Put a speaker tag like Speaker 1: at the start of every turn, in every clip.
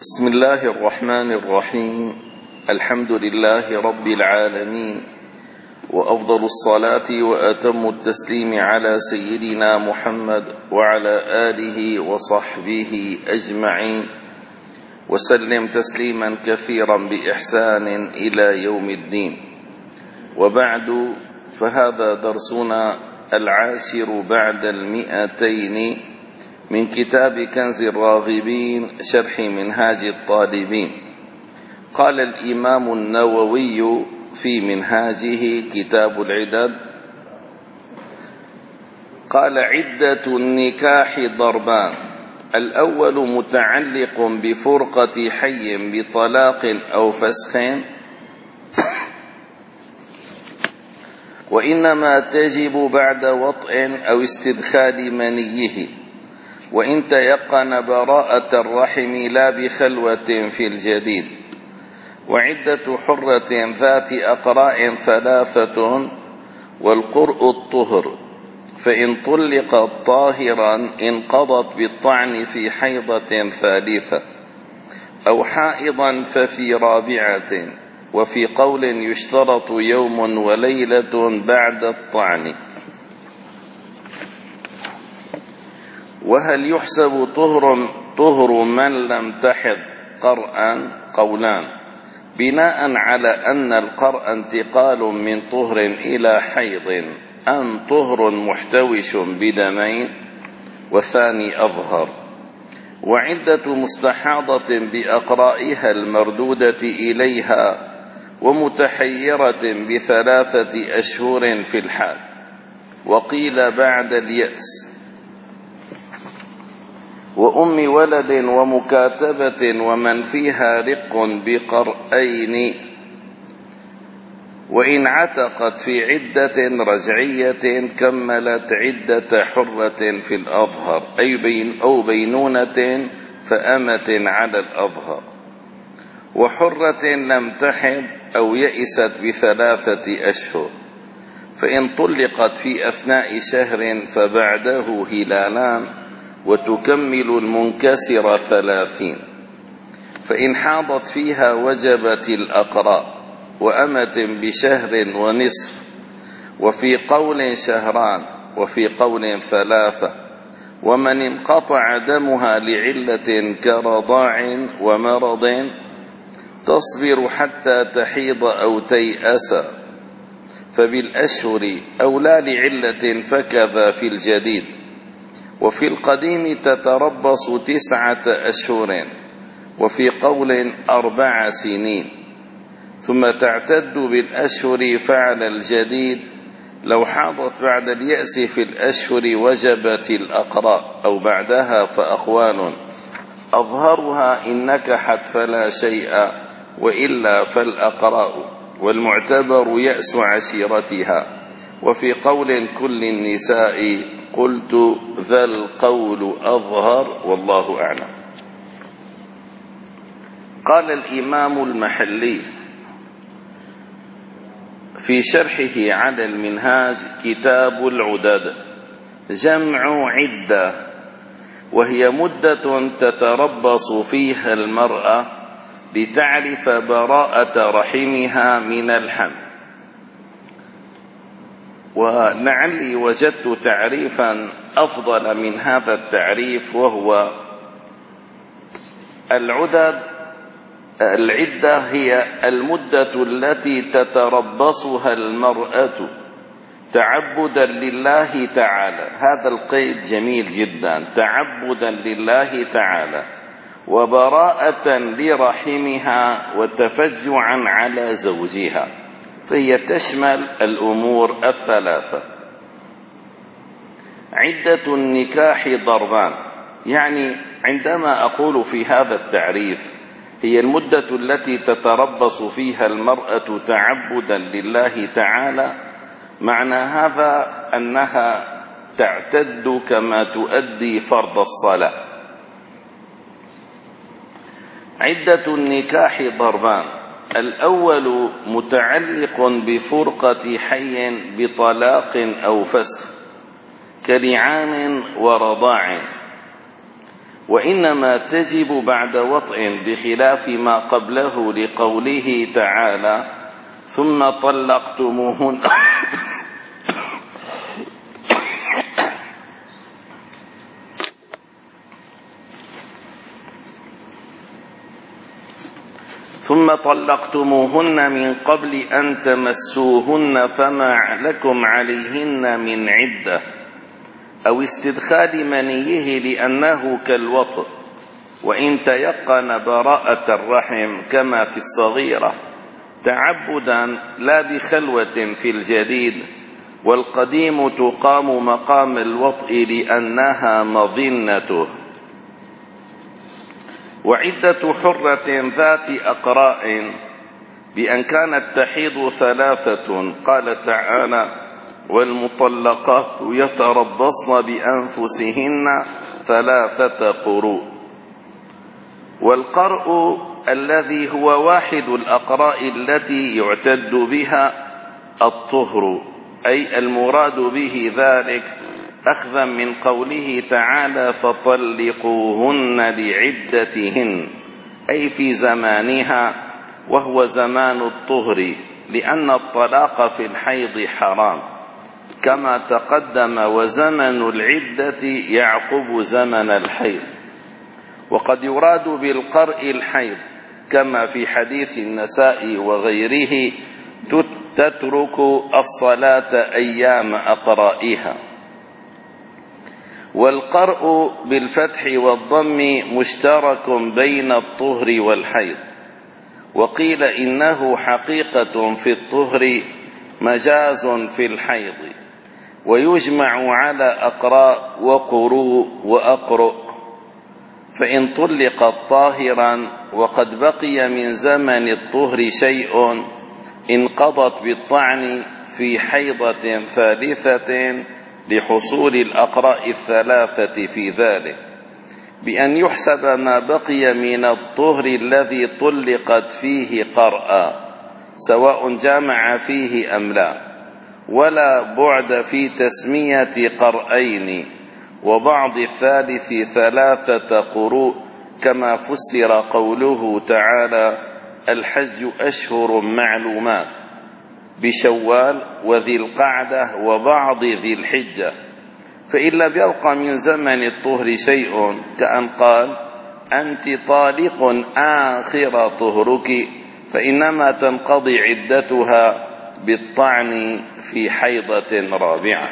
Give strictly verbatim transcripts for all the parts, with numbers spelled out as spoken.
Speaker 1: بسم الله الرحمن الرحيم. الحمد لله رب العالمين، وأفضل الصلاة وأتم التسليم على سيدنا محمد وعلى آله وصحبه أجمعين، وسلم تسليما كثيرا بإحسان إلى يوم الدين. وبعد، فهذا درسنا العاشر بعد المئتين من كتاب كنز الراغبين شرح منهاج الطالبين. قال الإمام النووي في منهاجه كتاب العدد، قال: عدة النكاح ضربان، الأول متعلق بفرقة حي بطلاق أو فسخ، وإنما تجب بعد وطء أو استدخال منيه، وإن تيقن براءة الرحم لا بخلوة في الجديد. وعدة حرة ذات أقراء ثلاثة، والقرء الطهر، فإن طلقت طاهرا انقضت بالطعن في حيضة ثالثة، أو حائضا ففي رابعة، وفي قول يشترط يوم وليلة بعد الطعن. وهل يحسب طهر طهر من لم تحض قرءا؟ قولان، بناء على أن القرء انتقال من طهر إلى حيض أم طهر محتوش بدمين، والثاني أظهر. وعدة مستحاضة بأقرائها المردودة إليها ومتحيرة بثلاثة أشهر في الحال، وقيل بعد اليأس. وأم ولد ومكاتبة ومن فيها رق بقرئين، وإن عتقت في عدة رجعية كملت عدة حرة في الأظهر، أي بين أو بينونة فأمة على الأظهر. وحرة لم تحض أو يئست بثلاثة أشهر، فإن طلقت في أثناء شهر فبعده هلالان، وتكمل المنكسر ثلاثين. فإن حاضت فيها وجبت الأقراء، وأمة بشهر ونصف، وفي قول شهران، وفي قول ثلاثة. ومن انقطع دمها لعلة كرضاع ومرض تصبر حتى تحيض أو تيأس، فبالأشهر، أو لا لعلة فكذا في الجديد. وفي القديم تتربص تسعة أشهر، وفي قول أربع سنين، ثم تعتد بالأشهر. فعل الجديد لو حاضت بعد اليأس في الأشهر وجبت الأقراء، أو بعدها فأقوال، أظهرها إن نكحت فلا شيء، وإلا فالأقراء، والمعتبر يأس عشيرتها. وفي قول كل النساء قلت ذا القول أظهر، والله أعلم. قال الإمام المحلي في شرحه على المنهاج كتاب العدد: جمع عدة، وهي مدة تتربص فيها المرأة لتعرف براءة رحمها من الحمل. ولعلي وجدت تعريفا أفضل من هذا التعريف، وهو: العدد العدة هي المدة التي تتربصها المرأة تعبدا لله تعالى. هذا القيد جميل جدا، تعبدا لله تعالى، وبراءة لرحمها، وتفجعا على زوجها، فهي تشمل الأمور الثلاثة. عدة النكاح ضربان، يعني عندما أقول في هذا التعريف هي المدة التي تتربص فيها المرأة تعبدا لله تعالى، معنى هذا أنها تعتد كما تؤدي فرض الصلاة. عدة النكاح ضربان، الأول متعلق بفرقة حي بطلاق أو فسخ، كلعان ورضاع، وإنما تجب بعد وطء بخلاف ما قبله لقوله تعالى ثم طلقتموهن ثم طلقتموهن من قبل أن تمسوهن فما لكم عليهن من عدة، أو استدخال منيه لأنه كالوطء، وإن تيقن براءة الرحم كما في الصغيرة تعبدا لا بخلوة في الجديد، والقديم تقام مقام الوطء لأنها مظنته. وعدة حرة ذات أقراء بأن كانت تحيض ثلاثة، قال تعالى والمطلقات يتربصن بأنفسهن ثلاثة قروء. والقرء الذي هو واحد الأقراء التي يعتد بها الطهر، أي المراد به ذلك أخذا من قوله تعالى فطلقوهن لعدتهن، أي في زمانها وهو زمان الطهر، لأن الطلاق في الحيض حرام كما تقدم، وزمن العدة يعقب زمن الحيض. وقد يراد بالقرء الحيض كما في حديث النساء وغيره تترك الصلاة أيام أقرائها. والقرء بالفتح والضم مشترك بين الطهر والحيض، وقيل إنه حقيقة في الطهر مجاز في الحيض، ويجمع على أقراء وقروء وأقرؤ. فإن طلقت طاهرا وقد بقي من زمن الطهر شيء انقضت بالطعن في حيضة ثالثة لحصول الأقراء الثلاثة في ذلك، بأن يحسب ما بقي من الطهر الذي طلقت فيه قرأ سواء جامع فيه أم لا، ولا بعد في تسمية قرأين، وبعض الثالث ثلاثة قروء كما فسر قوله تعالى الحج أشهر معلومات بشوال وذي القعدة وبعض ذي الحجة. فإن لم يبق من زمن الطهر شيء كأن قال أنت طالق آخر طهرك، فإنما تنقضي عدتها بالطعن في حيضة رابعة.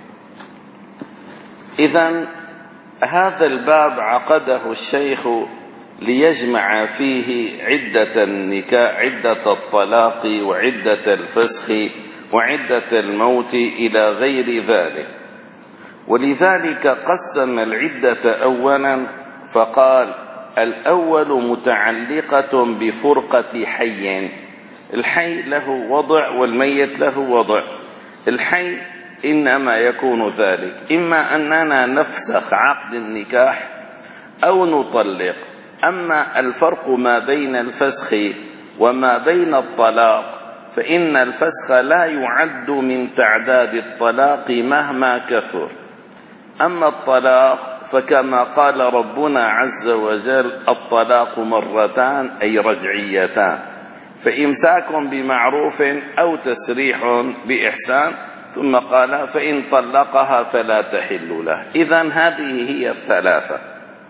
Speaker 1: إذن هذا الباب عقده الشيخ ليجمع فيه عدة النكاح، عدة الطلاق وعدة الفسخ وعدة الموت إلى غير ذلك. ولذلك قسم العدة أولا فقال الأول متعلقة بفرقة حي، الحي له وضع والميت له وضع. الحي إنما يكون ذلك إما أننا نفسخ عقد النكاح أو نطلق. أما الفرق ما بين الفسخ وما بين الطلاق فإن الفسخ لا يعد من تعداد الطلاق مهما كثر. أما الطلاق فكما قال ربنا عز وجل الطلاق مرتان أي رجعيتان، فإمساك بمعروف أو تسريح بإحسان، ثم قال فإن طلقها فلا تحل له. إذن هذه هي الثلاثة.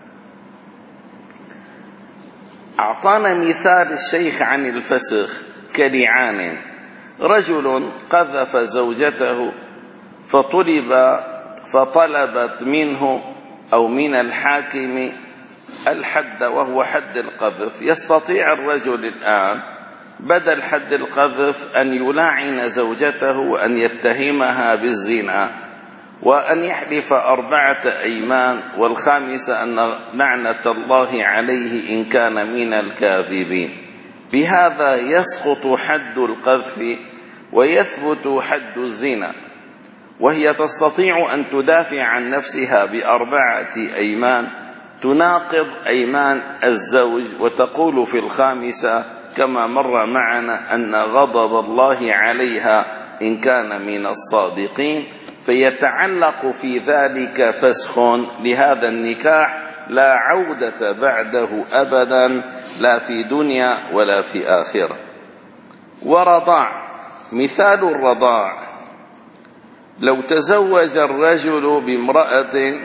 Speaker 1: أعطانا مثال الشيخ عن الفسخ كلعان، رجل قذف زوجته فطلب فطلبت منه أو من الحاكم الحد وهو حد القذف. يستطيع الرجل الآن بدل حد القذف أن يلاعن زوجته وأن يتهمها بالزنا وأن يحلف أربعة أيمان والخامسة أن لعنة الله عليه إن كان من الكاذبين. بهذا يسقط حد القذف ويثبت حد الزنا، وهي تستطيع أن تدافع عن نفسها بأربعة أيمان تناقض أيمان الزوج، وتقول في الخامسة كما مر معنا أن غضب الله عليها إن كان من الصادقين، فيتعلق في ذلك فسخ لهذا النكاح لا عودة بعده أبدا، لا في دنيا ولا في آخرة. ورضاع، مثال الرضاع: لو تزوج الرجل بامرأة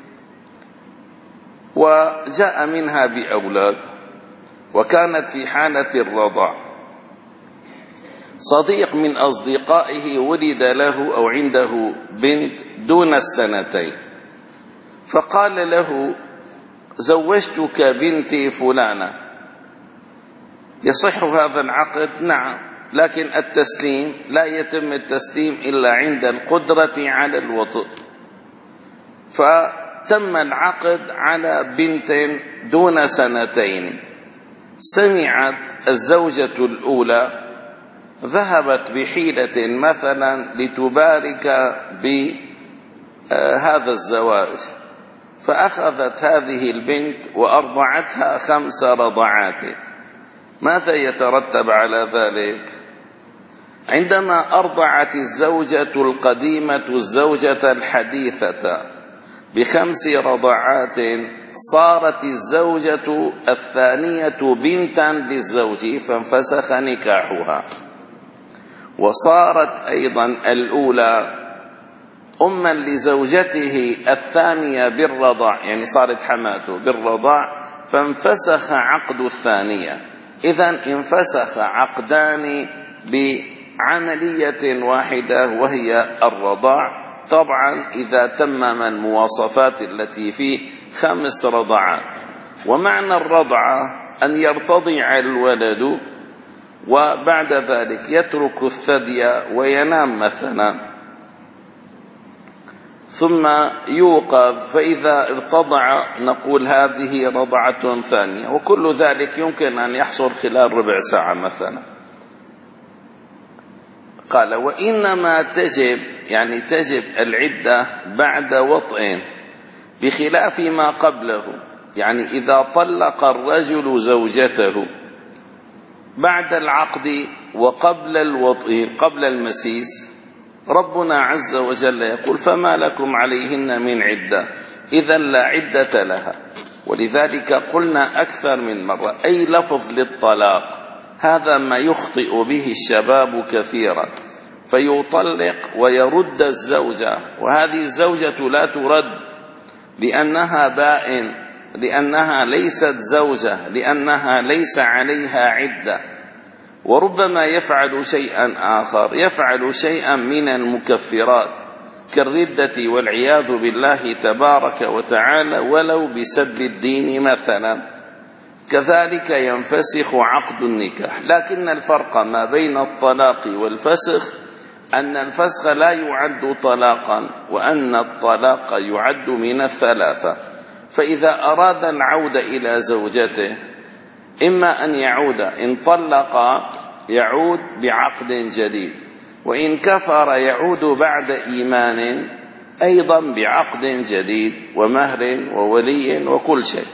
Speaker 1: وجاء منها بأولاد وكانت في حالة الرضاع، صديق من أصدقائه ولد له أو عنده بنت دون السنتين، فقال له: زوجتك بنتي فلانة، يصح هذا العقد؟ نعم، لكن التسليم لا يتم التسليم إلا عند القدرة على الوطء. فتم العقد على بنت دون سنتين. سمعت الزوجة الأولى، ذهبت بحيلة مثلا لتبارك بهذا الزواج، فأخذت هذه البنت وأرضعتها خمس رضعات. ماذا يترتب على ذلك؟ عندما أرضعت الزوجة القديمة الزوجة الحديثة بخمس رضعات، صارت الزوجة الثانية بنتا للزوج فانفسخ نكاحها، وصارت أيضا الأولى أما لزوجته الثانية بالرضاع، يعني صارت حماته بالرضاع فانفسخ عقد الثانية. إذن انفسخ عقدان بعملية واحدة وهي الرضاع، طبعا إذا تمم المواصفات التي فيه خمس رضعات. ومعنى الرضعة أن يرتضع الولد وبعد ذلك يترك الثدي وينام مثلا، ثم يوقظ فإذا ارتضع نقول هذه رضعة ثانية، وكل ذلك يمكن أن يحصل خلال ربع ساعة مثلا. قال: وإنما تجب، يعني تجب العدة بعد وطئ بخلاف ما قبله. يعني إذا طلق الرجل زوجته بعد العقد وقبل الوطئ قبل المسيس، ربنا عز وجل يقول: فما لكم عليهن من عدة، إذا لا عدة لها. ولذلك قلنا أكثر من مرة أي لفظ للطلاق هذا ما يخطئ به الشباب كثيرا، فيطلق ويرد الزوجة، وهذه الزوجة لا ترد لأنها بائن، لأنها ليست زوجة، لأنها ليس عليها عدة. وربما يفعل شيئا آخر، يفعل شيئا من المكفرات كالردة والعياذ بالله تبارك وتعالى، ولو بسب الدين مثلا، كذلك ينفسخ عقد النكاح. لكن الفرق ما بين الطلاق والفسخ أن الفسخ لا يعد طلاقا، وأن الطلاق يعد من الثلاثة. فإذا أراد العودة إلى زوجته إما أن يعود، إن طلق يعود بعقد جديد، وإن كفر يعود بعد إيمان أيضا بعقد جديد ومهر وولي وكل شيء.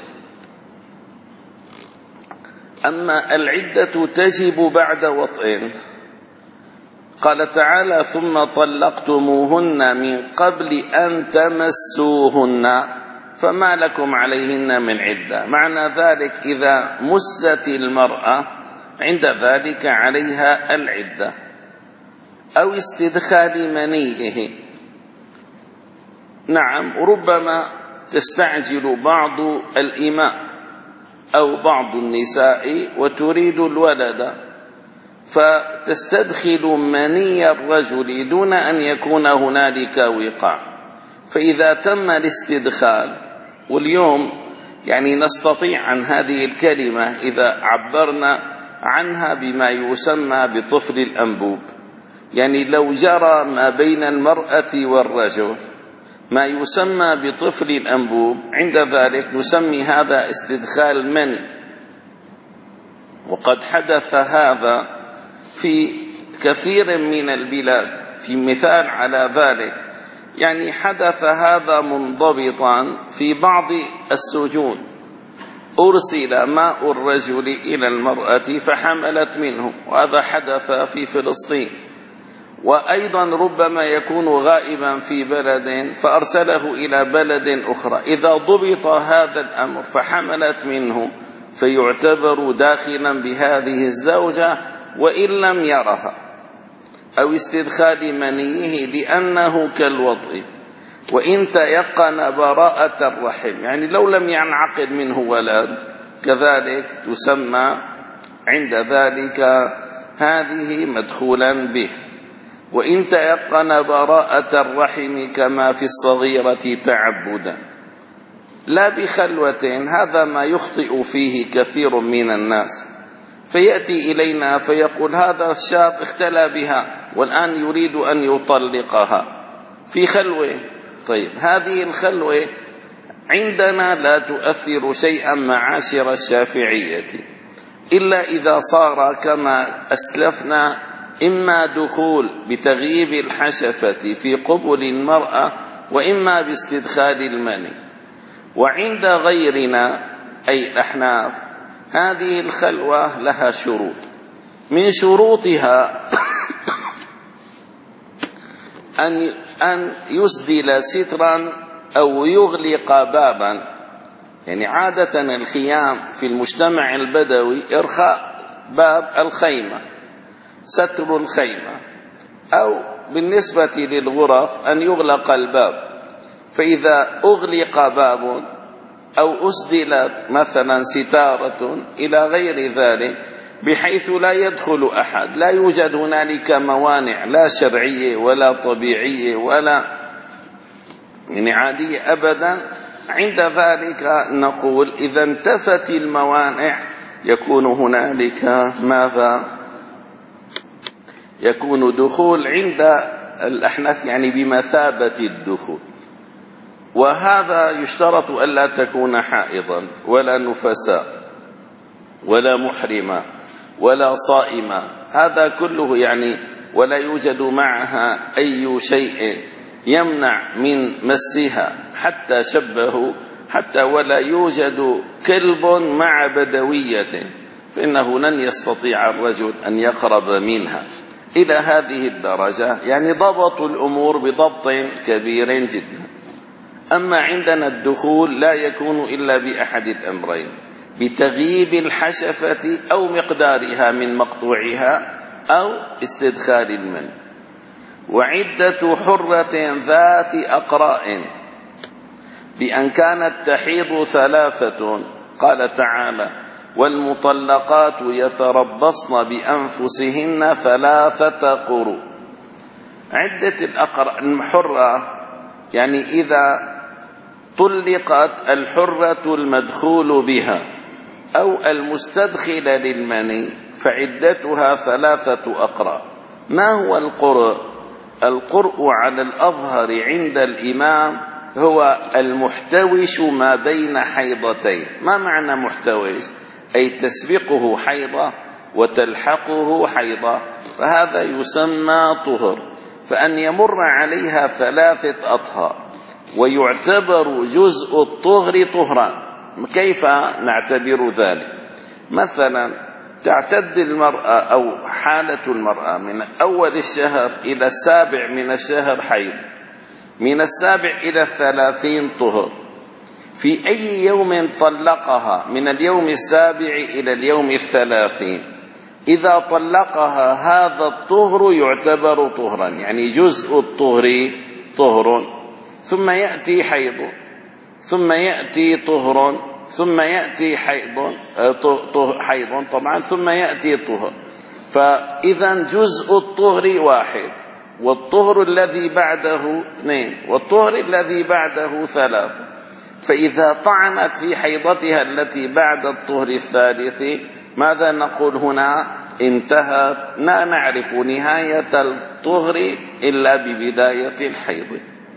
Speaker 1: أما العدة تجب بعد وطئ. قال تعالى: ثم طلقتموهن من قبل أن تمسوهن فما لكم عليهن من عدة. معنى ذلك إذا مست المرأة عند ذلك عليها العدة، أو استدخال منيه. نعم، ربما تستعجل بعض الإماء أو بعض النساء وتريد الولد، فتستدخل مني الرجل دون أن يكون هنالك وقاع. فإذا تم الاستدخال، واليوم يعني نستطيع عن هذه الكلمة إذا عبرنا عنها بما يسمى بطفل الأنبوب، يعني لو جرى ما بين المرأة والرجل ما يسمى بطفل الأنبوب، عند ذلك نسمي هذا استدخال مني. وقد حدث هذا في كثير من البلاد. في مثال على ذلك، يعني حدث هذا منضبطا في بعض السجون، أرسل ماء الرجل إلى المرأة فحملت منه، وهذا حدث في فلسطين. وأيضا ربما يكون غائبا في بلد فأرسله إلى بلد أخرى، إذا ضبط هذا الأمر فحملت منه فيعتبر داخلا بهذه الزوجة وإن لم يرها، أو استدخال منيه لأنه كالوطء، وإن تيقن براءة الرحم، يعني لو لم ينعقد منه ولد كذلك تسمى عند ذلك هذه مدخولا به. وإن تيقن براءة الرحم كما في الصغيرة تعبدا لا بخلوة، هذا ما يخطئ فيه كثير من الناس، فيأتي إلينا فيقول هذا الشاب اختلى بها والآن يريد أن يطلقها في خلوة. طيب هذه الخلوة عندنا لا تؤثر شيئا معاشر الشافعية، إلا إذا صار كما أسلفنا إما دخول بتغييب الحشفة في قبل المرأة وإما باستدخال المني. وعند غيرنا أي الأحناف هذه الخلوة لها شروط، من شروطها أن أن يسدل سترا أو يغلق بابا، يعني عادة الخيام في المجتمع البدوي إرخاء باب الخيمة، ستر الخيمة، أو بالنسبة للغرف أن يغلق الباب، فإذا أغلق باب أو أسدلت مثلا ستارة إلى غير ذلك بحيث لا يدخل أحد، لا يوجد هنالك موانع لا شرعية ولا طبيعية ولا يعني عادية أبدا، عند ذلك نقول إذا انتفت الموانع يكون هنالك ماذا؟ يكون دخول عند الأحناف يعني بمثابة الدخول. وهذا يشترط ألا تكون حائضا ولا نفساء ولا محرمة ولا صائمة، هذا كله يعني ولا يوجد معها أي شيء يمنع من مسها حتى شبه، حتى ولا يوجد كلب مع بدوية فإنه لن يستطيع الرجل أن يقرب منها إلى هذه الدرجة، يعني ضبط الأمور بضبط كبير جدا. أما عندنا الدخول لا يكون إلا بأحد الأمرين، بتغييب الحشفة أو مقدارها من مقطوعها أو استدخال المن. وعدة حرة ذات أقراء بأن كانت تحيض ثلاثة، قال تعالى والمطلقات يتربصن بأنفسهن ثلاثة قروء. عدة الأقراء الحرة يعني إذا طلقت الحرة المدخول بها أو المستدخلة للمني فعدتها ثلاثة أقراء. ما هو القرء؟ القرء على الأظهر عند الإمام هو المحتوش ما بين حيضتين. ما معنى محتوش؟ أي تسبقه حيضة وتلحقه حيضة، فهذا يسمى طهر. فأن يمر عليها ثلاثة أطهار ويعتبر جزء الطهر طهرا. كيف نعتبر ذلك؟ مثلا تعتد المرأة أو حالة المرأة من أول الشهر إلى السابع من الشهر حيض، من السابع إلى الثلاثين طهر. في أي يوم طلقها من اليوم السابع إلى اليوم الثلاثين، إذا طلقها هذا الطهر يعتبر طهرا، يعني جزء الطهر طهر. ثم يأتي حيض، ثم يأتي طهر، ثم يأتي حيض حيض طبعا، ثم يأتي طهر. فإذا جزء الطهر واحد، والطهر الذي بعده اثنين، والطهر الذي بعده ثلاثة. فإذا طعنت في حيضتها التي بعد الطهر الثالث ماذا نقول هنا؟ انتهت، لا نعرف نهاية الطهر إلا ببداية الحيض.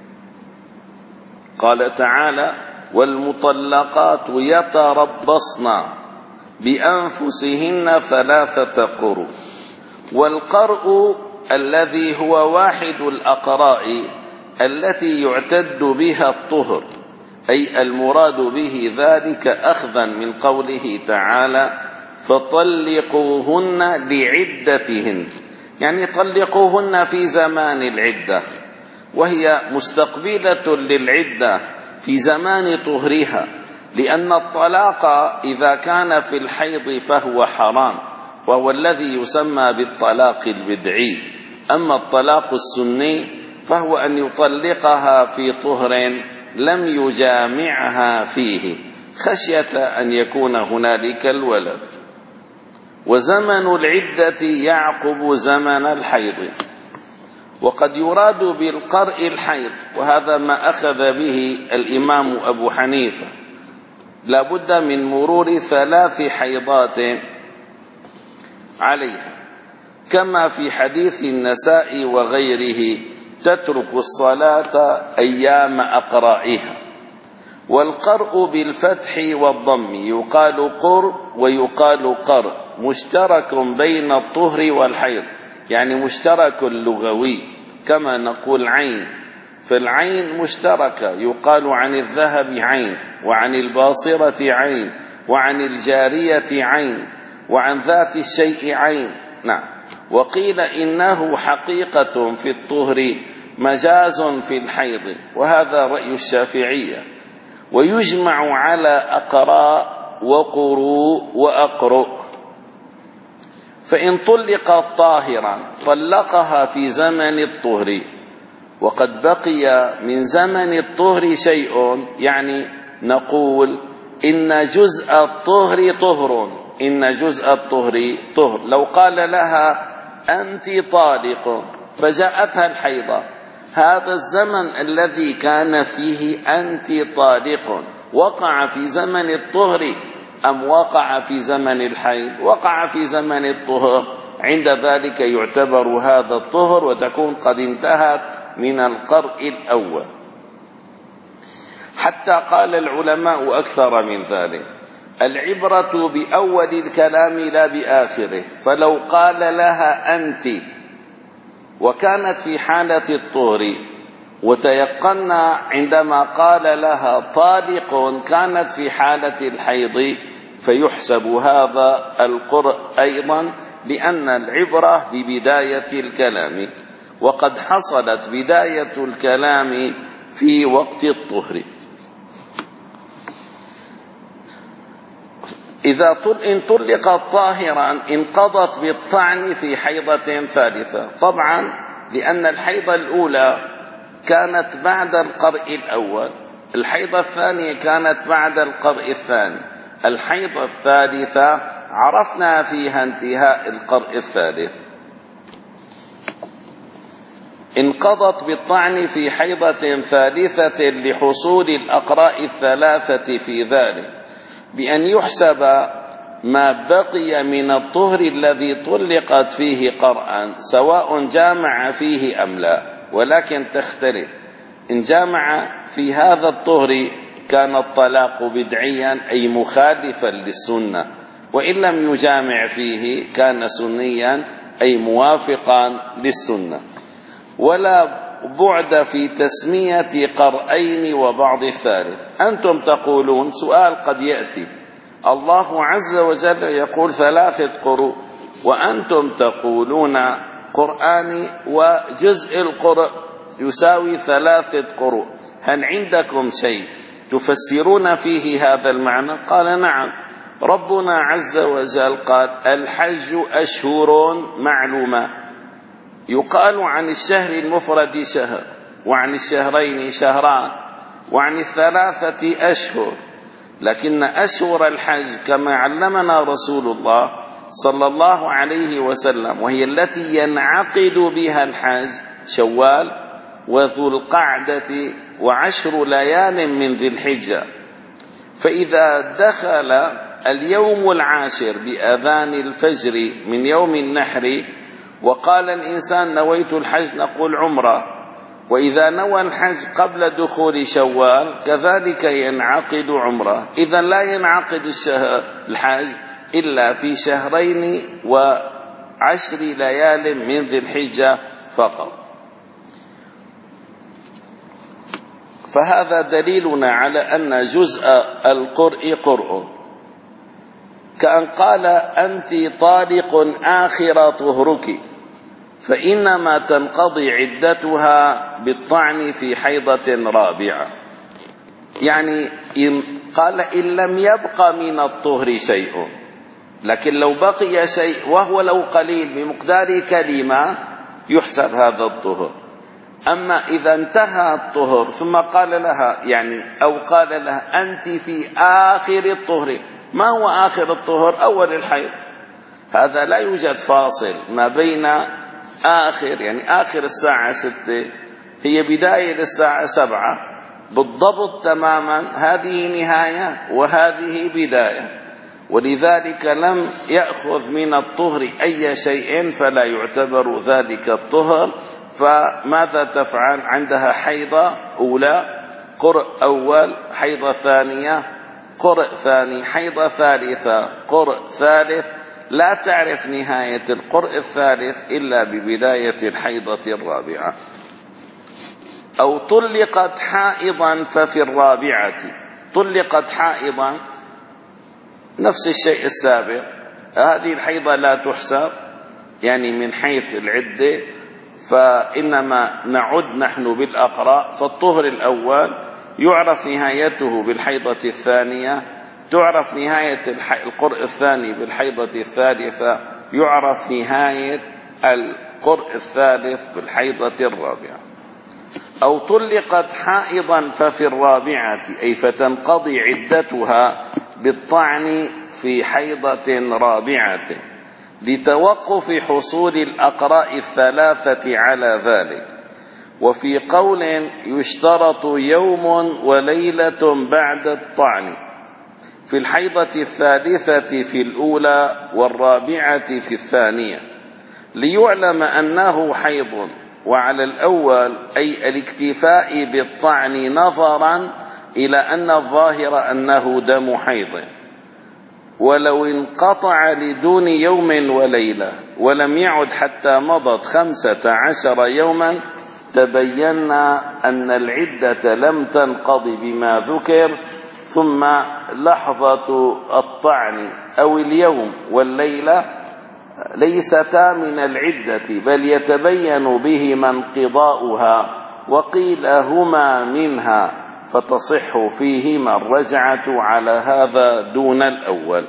Speaker 1: قال تعالى والمطلقات يتربصن بأنفسهن ثلاثة قروء. والقرء الذي هو واحد الأقراء التي يعتد بها الطهر، أي المراد به ذلك أخذا من قوله تعالى فطلقوهن لعدتهن، يعني طلقوهن في زمان العدة، وهي مستقبلة للعدة في زمان طهرها، لأن الطلاق إذا كان في الحيض فهو حرام، وهو الذي يسمى بالطلاق البدعي. أما الطلاق السني فهو أن يطلقها في طهر لم يجامعها فيه خشية أن يكون هنالك الولد. وزمن العدة يعقب زمن الحيض. وقد يراد بالقرء الحيض، وهذا ما أخذ به الإمام أبو حنيفة، لا بد من مرور ثلاث حيضات عليها، كما في حديث النساء وغيره: تترك الصلاة أيام أقرائها. والقرء بالفتح والضم، يقال قر ويقال قر، مشترك بين الطهر والحيض، يعني مشترك لغوي، كما نقول عين، فالعين مشتركة، يقال عن الذهب عين، وعن الباصرة عين، وعن الجارية عين، وعن ذات الشيء عين. نعم. وقيل إنه حقيقة في الطهر مجاز في الحيض، وهذا رأي الشافعية. ويجمع على أقراء وقروء وأقرؤ. فإن طلقت طاهرا طلقها في زمن الطهر وقد بقي من زمن الطهر شيء، يعني نقول إن جزء الطهر طهر، إن جزء الطهر طهر. لو قال لها أنت طالق فجاءتها الحيضة، هذا الزمن الذي كان فيه أنت طالق وقع في زمن الطهر أم وقع في زمن الحيض؟ وقع في زمن الطهر. عند ذلك يعتبر هذا الطهر وتكون قد انتهت من القرء الأول. حتى قال العلماء أكثر من ذلك: العبرة بأول الكلام لا بآخره. فلو قال لها أنت وكانت في حالة الطهر، وتيقنا عندما قال لها طالق كانت في حالة الحيض، فيحسب هذا القرء أيضا، لأن العبرة ببداية الكلام، وقد حصلت بداية الكلام في وقت الطهر. إذا إن طلقت طاهرا انقضت بالطعن في حيضة ثالثة، طبعا لأن الحيضة الأولى كانت بعد القرء الأول، الحيضة الثانية كانت بعد القرء الثاني، الحيضة الثالثة عرفنا فيها انتهاء القرء الثالث. انقضت بالطعن في حيضة ثالثة لحصول الأقراء الثلاثة في ذلك، بأن يحسب ما بقي من الطهر الذي طلقت فيه قرءا، سواء جامع فيه أم لا، ولكن تختلف. إن جامع في هذا الطهر كان الطلاق بدعيا أي مخالفا للسنة، وإن لم يجامع فيه كان سنيا أي موافقا للسنة. ولا بعد في تسمية قرئين وبعض الثالث. أنتم تقولون، سؤال قد يأتي: الله عز وجل يقول ثلاثة قروء، وأنتم تقولون قرآن وجزء القرء يساوي ثلاثة قروء، هل عندكم شيء تفسرون فيه هذا المعنى؟ قال: نعم، ربنا عز وجل قال: الحج أشهر معلومة. يقال عن الشهر المفرد شهر، وعن الشهرين شهران، وعن الثلاثة أشهر. لكن أشهر الحج كما علمنا رسول الله صلى الله عليه وسلم، وهي التي ينعقد بها الحج، شوال وذو القعدة وعشر ليال من ذي الحجة. فإذا دخل اليوم العاشر بأذان الفجر من يوم النحر وقال الإنسان نويت الحج، نقول عمره. وإذا نوى الحج قبل دخول شوال كذلك ينعقد عمره. إذا لا ينعقد الشهر الحج إلا في شهرين وعشر ليال من ذي الحجة فقط. فهذا دليلنا على أن جزء القرء قرء، كأن قال: أنت طالق آخر طهرك، فإنما تنقضي عدتها بالطعن في حيضة رابعة. يعني إن قال إن لم يبق من الطهر شيء، لكن لو بقي شيء وهو لو قليل بمقدار كلمة يحسب هذا الطهر. أما إذا انتهى الطهر ثم قال لها يعني أو قال لها أنت في آخر الطهر، ما هو آخر الطهر؟ أول الحيض، هذا لا يوجد فاصل ما بين آخر يعني آخر الساعة ستة هي بداية للساعة سبعة بالضبط تماما، هذه نهاية وهذه بداية، ولذلك لم يأخذ من الطهر أي شيء فلا يعتبر ذلك الطهر. فماذا تفعل؟ عندها حيضة أولى، قرء أول، حيضة ثانية، قرء ثاني، حيضة ثالثة، قرء ثالث، لا تعرف نهاية القرء الثالث إلا ببداية الحيضة الرابعة. أو طلقت حائضا ففي الرابعة، طلقت حائضا نفس الشيء السابق، هذه الحيضة لا تحسب يعني من حيث العدة، فإنما نعد نحن بالأقراء. فالطهر الأول يعرف نهايته بالحيضة الثانية، تعرف نهاية القرء الثاني بالحيضة الثالثة، يعرف نهاية القرء الثالث بالحيضة الرابعة. أو طلقت حائضا ففي الرابعة، أي فتنقضي عدتها بالطعن في حيضة رابعة لتوقف حصول الأقراء الثلاثة على ذلك. وفي قول يشترط يوم وليلة بعد الطعن في الحيضة الثالثة في الأولى والرابعة في الثانية ليعلم أنه حيض. وعلى الأول أي الاكتفاء بالطعن نظرا إلى أن الظاهر أنه دم حيض. ولو انقطع لدون يوم وليلة ولم يعد حتى مضت خمسة عشر يوما تبين أن العدة لم تنقض بما ذكر، ثم لحظة الطعن أو اليوم والليلة ليستا من العدة بل يتبين بهما انقضاؤها، وقيل هما منها، فتصح فيهما الرجعة على هذا دون الأول.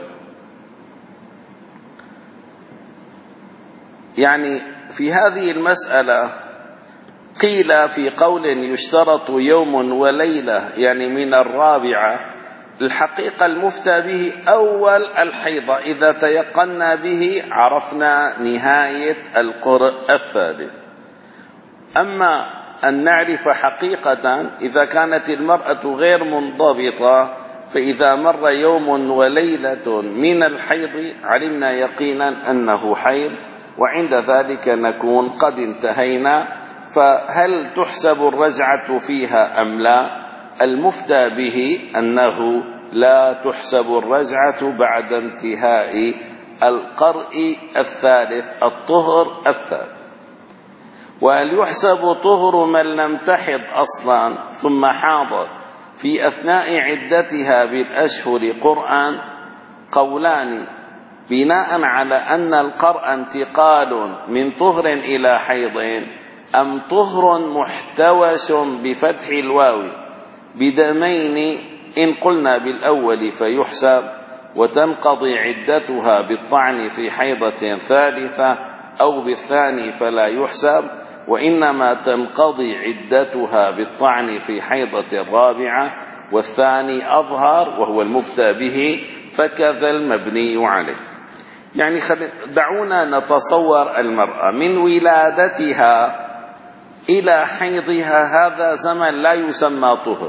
Speaker 1: يعني في هذه المسألة قيل في قول يشترط يوم وليلة يعني من الرابعة، الحقيقة المفتى به أول الحيضة، إذا تيقنا به عرفنا نهاية القرء الثالث. أما أن نعرف حقيقة إذا كانت المرأة غير منضبطة، فإذا مر يوم وليلة من الحيض علمنا يقينا أنه حيض، وعند ذلك نكون قد انتهينا. فهل تحسب الرجعة فيها أم لا؟ المفتى به أنه لا تحسب الرجعة بعد انتهاء القرء الثالث، الطهر الثالث. وهل يحسب طهر من لم تحض أصلا ثم حاضت في أثناء عدتها بالأشهر قرآن؟ قولان بناء على أن القرء انتقال من طهر إلى حيض أم طهر محتوش بفتح الواو بدمين. إن قلنا بالأول فيحسب وتنقضي عدتها بالطعن في حيضة ثالثة، أو بالثاني فلا يحسب، وإنما تنقضي عدتها بالطعن في حيضة الرابعة، والثاني أظهر وهو المفتى به، فكذا المبني عليه. يعني دعونا نتصور المرأة من ولادتها إلى حيضها، هذا زمن لا يسمى طهر،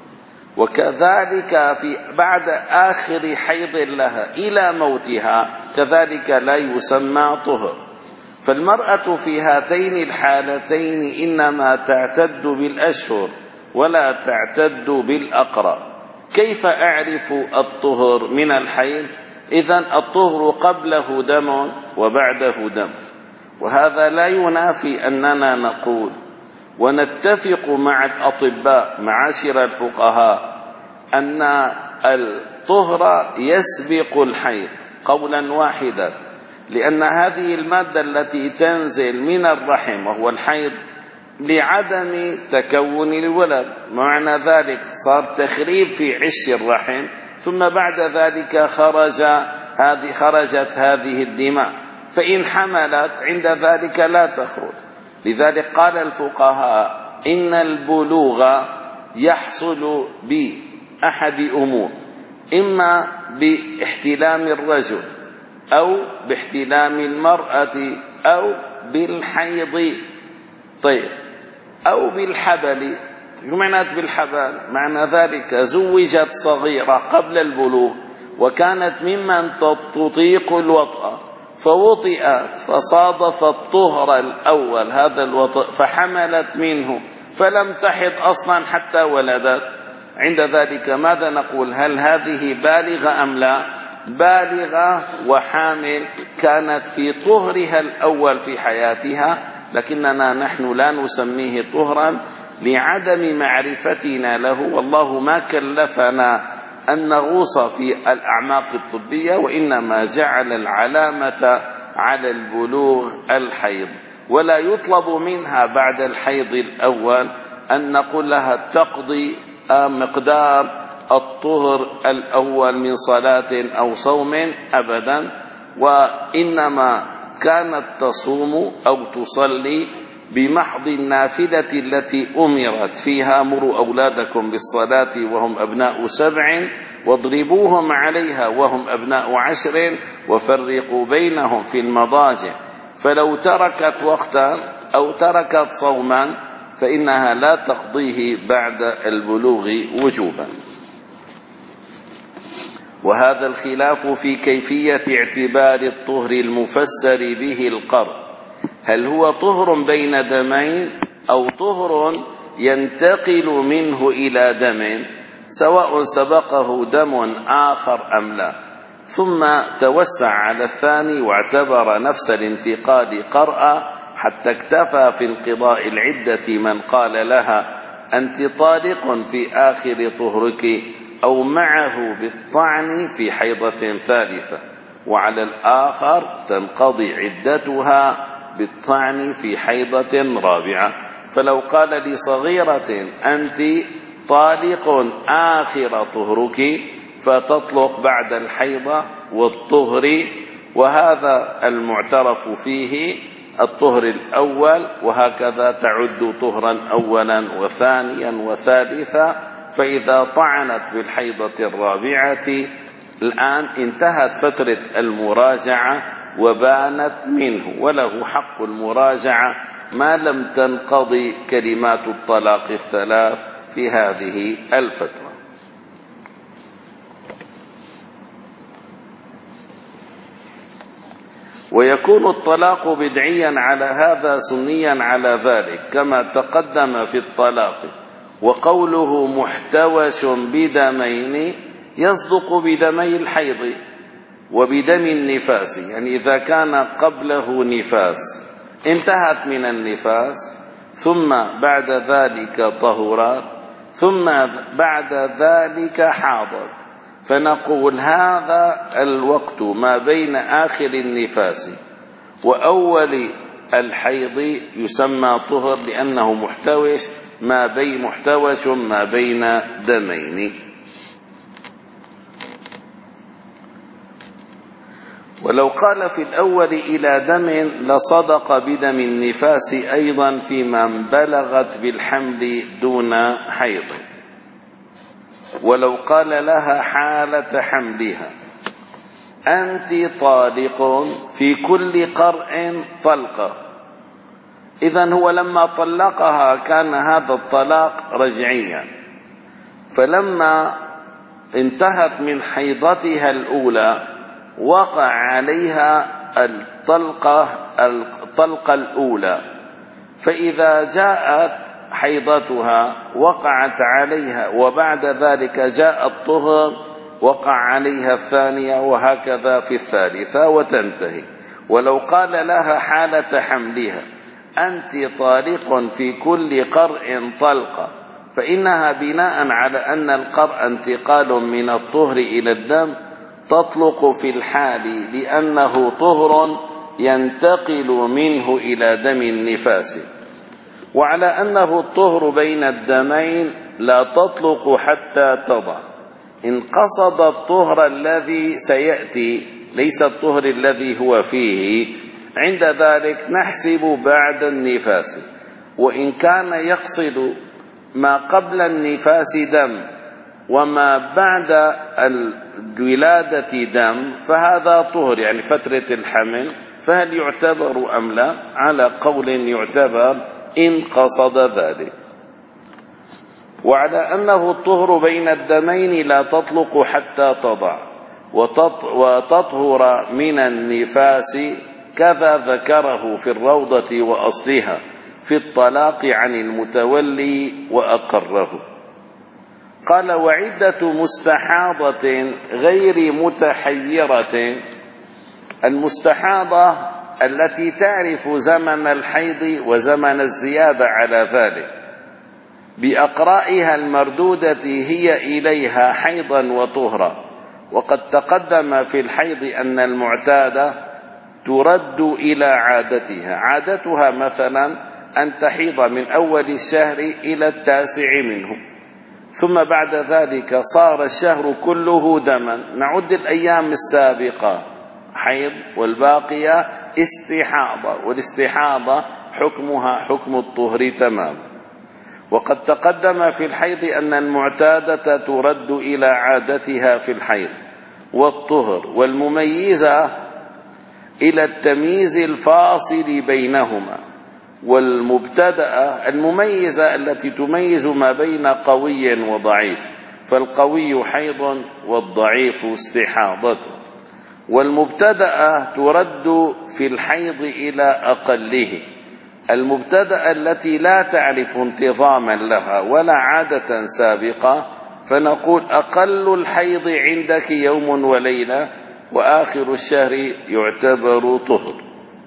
Speaker 1: وكذلك في بعد آخر حيض لها إلى موتها كذلك لا يسمى طهر. فالمرأة في هاتين الحالتين إنما تعتد بالأشهر ولا تعتد بالأقرى. كيف أعرف الطهر من الحيض؟ إذن الطهر قبله دم وبعده دم، وهذا لا ينافي أننا نقول ونتفق مع الأطباء معاشر الفقهاء أن الطهر يسبق الحيض قولا واحدا، لأن هذه المادة التي تنزل من الرحم وهو الحيض لعدم تكون الولد، معنى ذلك صار تخريب في عش الرحم، ثم بعد ذلك خرج هذه خرجت هذه الدماء، فإن حملت عند ذلك لا تخرج. لذلك قال الفقهاء إن البلوغ يحصل بأحد أمور، إما باحتلام الرجل أو باحتلام المرأة أو بالحيض، طيب، أو بالحبل. معنات بالحبل؟ معنى ذلك زوجت صغيرة قبل البلوغ وكانت ممن تطيق الوطأ، فوطئت فصادف الطهر الأول هذا الوطأ فحملت منه فلم تحض أصلا حتى ولدت، عند ذلك ماذا نقول؟ هل هذه بالغة أم لا؟ بالغة وحامل، كانت في طهرها الأول في حياتها، لكننا نحن لا نسميه طهرا لعدم معرفتنا له، والله ما كلفنا أن نغوص في الأعماق الطبية، وإنما جعل العلامة على البلوغ الحيض. ولا يطلب منها بعد الحيض الأول أن نقول لها تقضي مقدار الطهر الأول من صلاة أو صوم أبدا، وإنما كانت تصوم أو تصلي بمحض النافلة التي أمرت فيها: مروا أولادكم بالصلاة وهم أبناء سبع واضربوهم عليها وهم أبناء عشر وفرقوا بينهم في المضاجع. فلو تركت وقتا أو تركت صوما فإنها لا تقضيه بعد البلوغ وجوبا. وهذا الخلاف في كيفية اعتبار الطهر المفسر به القرء، هل هو طهر بين دمين أو طهر ينتقل منه إلى دم، سواء سبقه دم آخر أم لا، ثم توسع على الثاني واعتبر نفس الانتقال قرأ حتى اكتفى في انقضاء العدة من قال لها أنت طالق في آخر طهرك، أو معه بالطعن في حيضة ثالثة، وعلى الآخر تنقضي عدتها بالطعن في حيضة رابعة. فلو قال لصغيرة أنت طالق آخر طهرك فتطلق بعد الحيضة والطهر، وهذا المعترف فيه الطهر الأول، وهكذا تعد طهرا أولا وثانيا وثالثا. فإذا طعنت بالحيضة الرابعة الآن انتهت فترة المراجعة وبانت منه، وله حق المراجعة ما لم تنقضي كلمات الطلاق الثلاث في هذه الفترة. ويكون الطلاق بدعيا على هذا سنيا على ذلك كما تقدم في الطلاق. وقوله محتوش بدمين يصدق بدمي الحيض وبدم النفاس، يعني إذا كان قبله نفاس انتهت من النفاس ثم بعد ذلك طهرات ثم بعد ذلك حاضر، فنقول هذا الوقت ما بين آخر النفاس وأول الحيض يسمى طهر، لأنه محتوش ما بين محتوش ما بين دمين. ولو قال في الأول إلى دم لصدق بدم النفاس أيضا في من بلغت بالحمل دون حيض. ولو قال لها حالة حملها أنت طالق في كل قرء طلقة، إذن هو لما طلقها كان هذا الطلاق رجعيا، فلما انتهت من حيضتها الأولى وقع عليها الطلقة الطلقة الأولى، فإذا جاءت حيضتها وقعت عليها وبعد ذلك جاء الطهر وقع عليها الثانية، وهكذا في الثالثة وتنتهي. ولو قال لها حالة حملها أنت طالق في كل قرء طلقة، فإنها بناء على أن القرء انتقال من الطهر إلى الدم تطلق في الحال لأنه طهر ينتقل منه إلى دم النفاس. وعلى أنه الطهر بين الدمين لا تطلق حتى تضع. إن قصد الطهر الذي سيأتي ليس الطهر الذي هو فيه، عند ذلك نحسب بعد النفاس. وإن كان يقصد ما قبل النفاس دم وما بعد الولادة دم فهذا طهر، يعني فترة الحمل، فهل يعتبر أم لا؟ على قول يعتبر إن قصد ذلك. وعلى أنه الطهر بين الدمين لا تطلق حتى تضع وتطهر من النفاس، كذا ذكره في الروضة وأصلها في الطلاق عن المتولي وأقره. قال: وعدة مستحاضة غير متحيرة. المستحاضة التي تعرف زمن الحيض وزمن الزيادة على ذلك بأقرائها المردودة هي إليها حيضا وطهرا. وقد تقدم في الحيض أن المعتادة ترد إلى عادتها. عادتها مثلا أن تحيض من أول الشهر إلى التاسع منه، ثم بعد ذلك صار الشهر كله دما، نعد الأيام السابقة حيض والباقية استحاضة، والاستحاضة حكمها حكم الطهر تمام. وقد تقدم في الحيض أن المعتادة ترد إلى عادتها في الحيض والطهر، والمميزة إلى التمييز الفاصل بينهما، والمبتدأة المميزة التي تميز ما بين قوي وضعيف، فالقوي حيض والضعيف استحاضة. والمبتدأة ترد في الحيض إلى أقله. المبتدأة التي لا تعرف انتظاما لها ولا عادة سابقة فنقول أقل الحيض عندك يوم وليلة، وآخر الشهر يعتبر طهر.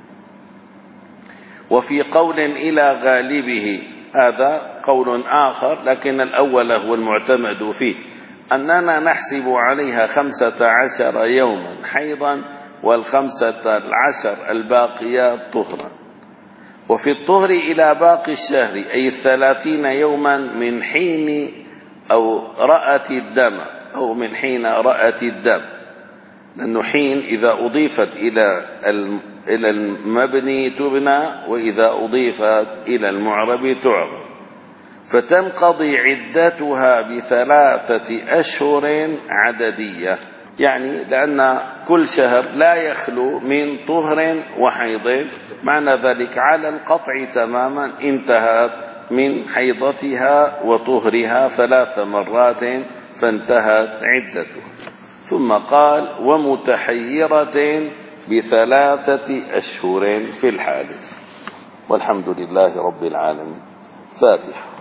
Speaker 1: وفي قول إلى غالبه، هذا قول آخر لكن الأول هو المعتمد فيه، أننا نحسب عليها خمسة عشر يوما حيضا والخمسة العشر الباقيات طهرا. وفي الطهر إلى باقي الشهر أي الثلاثين يوما من حين أو رأت الدم أو من حين رأت الدم، لأنه حين إذا أضيفت إلى إلى المبني تبنى، وإذا أضيفت إلى المعرب تعرب. فتنقضي عدتها بثلاثة أشهر عددية، يعني لأن كل شهر لا يخلو من طهر وحيض، معنى ذلك على القطع تماما انتهت من حيضتها وطهرها ثلاث مرات فانتهت عدتها. ثم قال: ومتحيرة بثلاثة أشهر في الحال. والحمد لله رب العالمين. فاتحة.